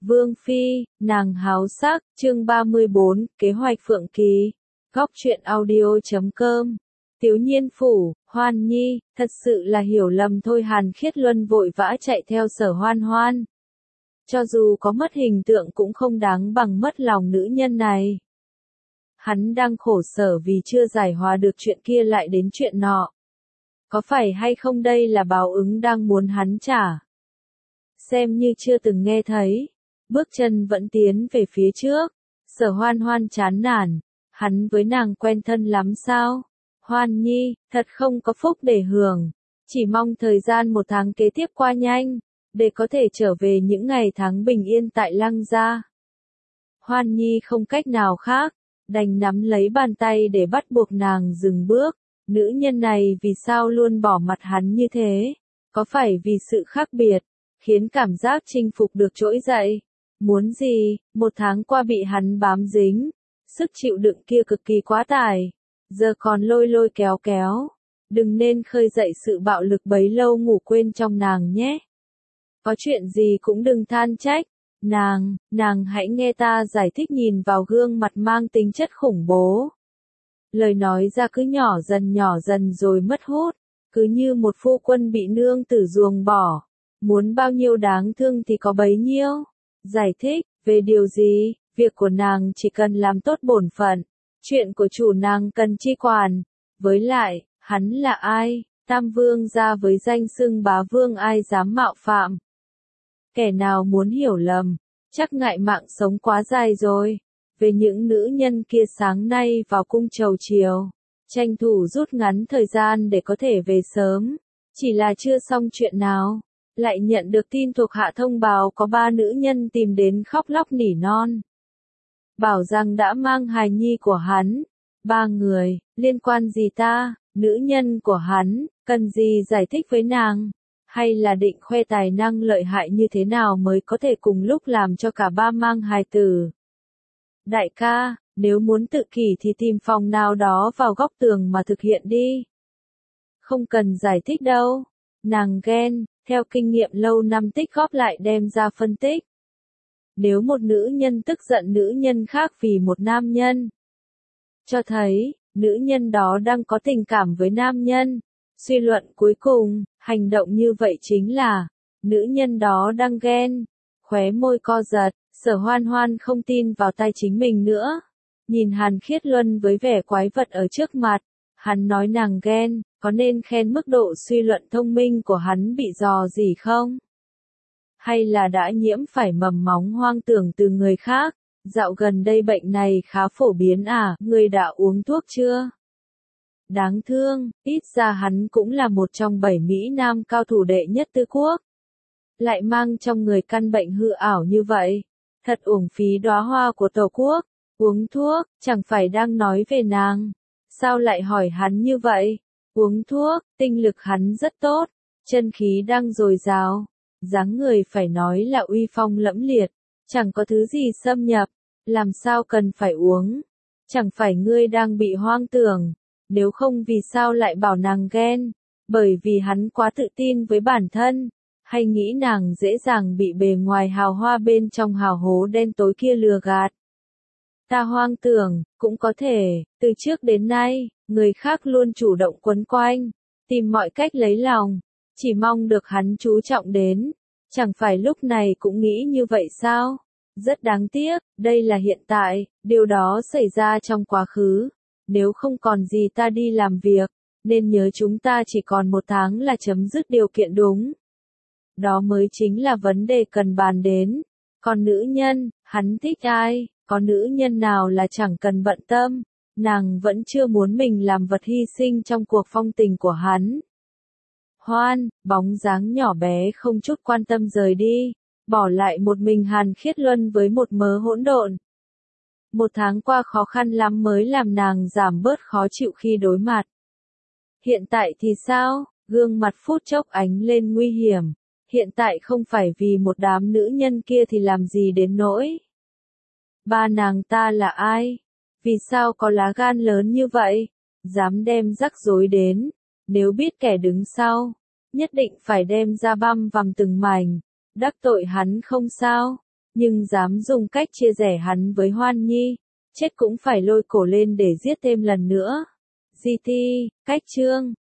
Vương Phi, nàng háo sắc, chương 34, kế hoạch Phượng Kỳ. Góc truyện audio.com. Tiếu Nhiên Phủ, Hoan Nhi, thật sự là hiểu lầm thôi. Hàn Khiết Luân vội vã chạy theo Sở Hoan Hoan. Cho dù có mất hình tượng cũng không đáng bằng mất lòng nữ nhân này. Hắn đang khổ sở vì chưa giải hòa được chuyện kia lại đến chuyện nọ. Có phải hay không đây là báo ứng đang muốn hắn trả? Xem như chưa từng nghe thấy. Bước chân vẫn tiến về phía trước. Sở Hoan Hoan chán nản. Hắn với nàng quen thân lắm sao? Hoan Nhi, thật không có phúc để hưởng. Chỉ mong thời gian 1 tháng kế tiếp qua nhanh, để có thể trở về những ngày tháng bình yên tại Lăng gia. Hoan Nhi không cách nào khác, đành nắm lấy bàn tay để bắt buộc nàng dừng bước. Nữ nhân này vì sao luôn bỏ mặt hắn như thế? Có phải vì sự khác biệt, khiến cảm giác chinh phục được trỗi dậy? Muốn gì? 1 tháng qua bị hắn bám dính, sức chịu đựng kia cực kỳ quá tải, giờ còn lôi lôi kéo kéo. Đừng nên khơi dậy sự bạo lực bấy lâu ngủ quên trong nàng nhé. Có chuyện gì cũng đừng than trách. Nàng hãy nghe ta giải thích. Nhìn vào gương mặt mang tính chất khủng bố. Lời nói ra cứ nhỏ dần rồi mất hút, cứ như một phu quân bị nương tử ruồng bỏ. Muốn bao nhiêu đáng thương thì có bấy nhiêu. Giải thích, về điều gì, việc của nàng chỉ cần làm tốt bổn phận, chuyện của chủ nàng cần chi quản. Với lại, hắn là ai? Tam vương gia với danh xưng bá vương, ai dám mạo phạm? Kẻ nào muốn hiểu lầm, chắc ngại mạng sống quá dài rồi. Về những nữ nhân kia sáng nay vào cung chầu chiều, tranh thủ rút ngắn thời gian để có thể về sớm. Chỉ là chưa xong chuyện nào, lại nhận được tin thuộc hạ thông báo có 3 nữ nhân tìm đến khóc lóc nỉ non. Bảo rằng đã mang hài nhi của hắn. 3 người, liên quan gì ta? Nữ nhân của hắn, cần gì giải thích với nàng? Hay là định khoe tài năng lợi hại như thế nào mới có thể cùng lúc làm cho cả 3 mang hài tử? Đại ca, nếu muốn tự kỷ thì tìm phòng nào đó vào góc tường mà thực hiện đi. Không cần giải thích đâu. Nàng ghen, theo kinh nghiệm lâu năm tích góp lại đem ra phân tích. Nếu một nữ nhân tức giận nữ nhân khác vì một nam nhân, cho thấy, nữ nhân đó đang có tình cảm với nam nhân. Suy luận cuối cùng, hành động như vậy chính là, nữ nhân đó đang ghen. Khóe môi co giật, Sở Hoan Hoan không tin vào tay chính mình nữa. Nhìn Hàn Khiết Luân với vẻ quái vật ở trước mặt, hắn nói nàng ghen, có nên khen mức độ suy luận thông minh của hắn bị dò gì không? Hay là đã nhiễm phải mầm móng hoang tưởng từ người khác? Dạo gần đây bệnh này khá phổ biến à, người đã uống thuốc chưa? Đáng thương, ít ra hắn cũng là một trong 7 Mỹ Nam cao thủ đệ nhất Tư Quốc. Lại mang trong người căn bệnh hư ảo như vậy. Thật uổng phí đóa hoa của Tổ quốc. Uống thuốc, chẳng phải đang nói về nàng. Sao lại hỏi hắn như vậy? Uống thuốc, tinh lực hắn rất tốt. Chân khí đang dồi dào. Dáng người phải nói là uy phong lẫm liệt. Chẳng có thứ gì xâm nhập. Làm sao cần phải uống? Chẳng phải ngươi đang bị hoang tưởng. Nếu không vì sao lại bảo nàng ghen? Bởi vì hắn quá tự tin với bản thân. Hay nghĩ nàng dễ dàng bị bề ngoài hào hoa bên trong hào hố đen tối kia lừa gạt. Ta hoang tưởng, cũng có thể, từ trước đến nay, người khác luôn chủ động quấn quanh, tìm mọi cách lấy lòng, chỉ mong được hắn chú trọng đến. Chẳng phải lúc này cũng nghĩ như vậy sao? Rất đáng tiếc, đây là hiện tại, điều đó xảy ra trong quá khứ. Nếu không còn gì ta đi làm việc, nên nhớ chúng ta chỉ còn 1 tháng là chấm dứt điều kiện đúng. Đó mới chính là vấn đề cần bàn đến. Còn nữ nhân, hắn thích ai? Có nữ nhân nào là chẳng cần bận tâm? Nàng vẫn chưa muốn mình làm vật hy sinh trong cuộc phong tình của hắn. Hoan, bóng dáng nhỏ bé không chút quan tâm rời đi, bỏ lại một mình Hàn Khiết Luân với một mớ hỗn độn. 1 tháng qua khó khăn lắm mới làm nàng giảm bớt khó chịu khi đối mặt. Hiện tại thì sao? Gương mặt phút chốc ánh lên nguy hiểm. Hiện tại không phải vì một đám nữ nhân kia thì làm gì đến nỗi. 3 nàng ta là ai? Vì sao có lá gan lớn như vậy? Dám đem rắc rối đến. Nếu biết kẻ đứng sau, nhất định phải đem ra băm vằm từng mảnh. Đắc tội hắn không sao? nhưng dám dùng cách chia rẽ hắn với Hoan Nhi, chết cũng phải lôi cổ lên để giết thêm lần nữa. GT, cách chương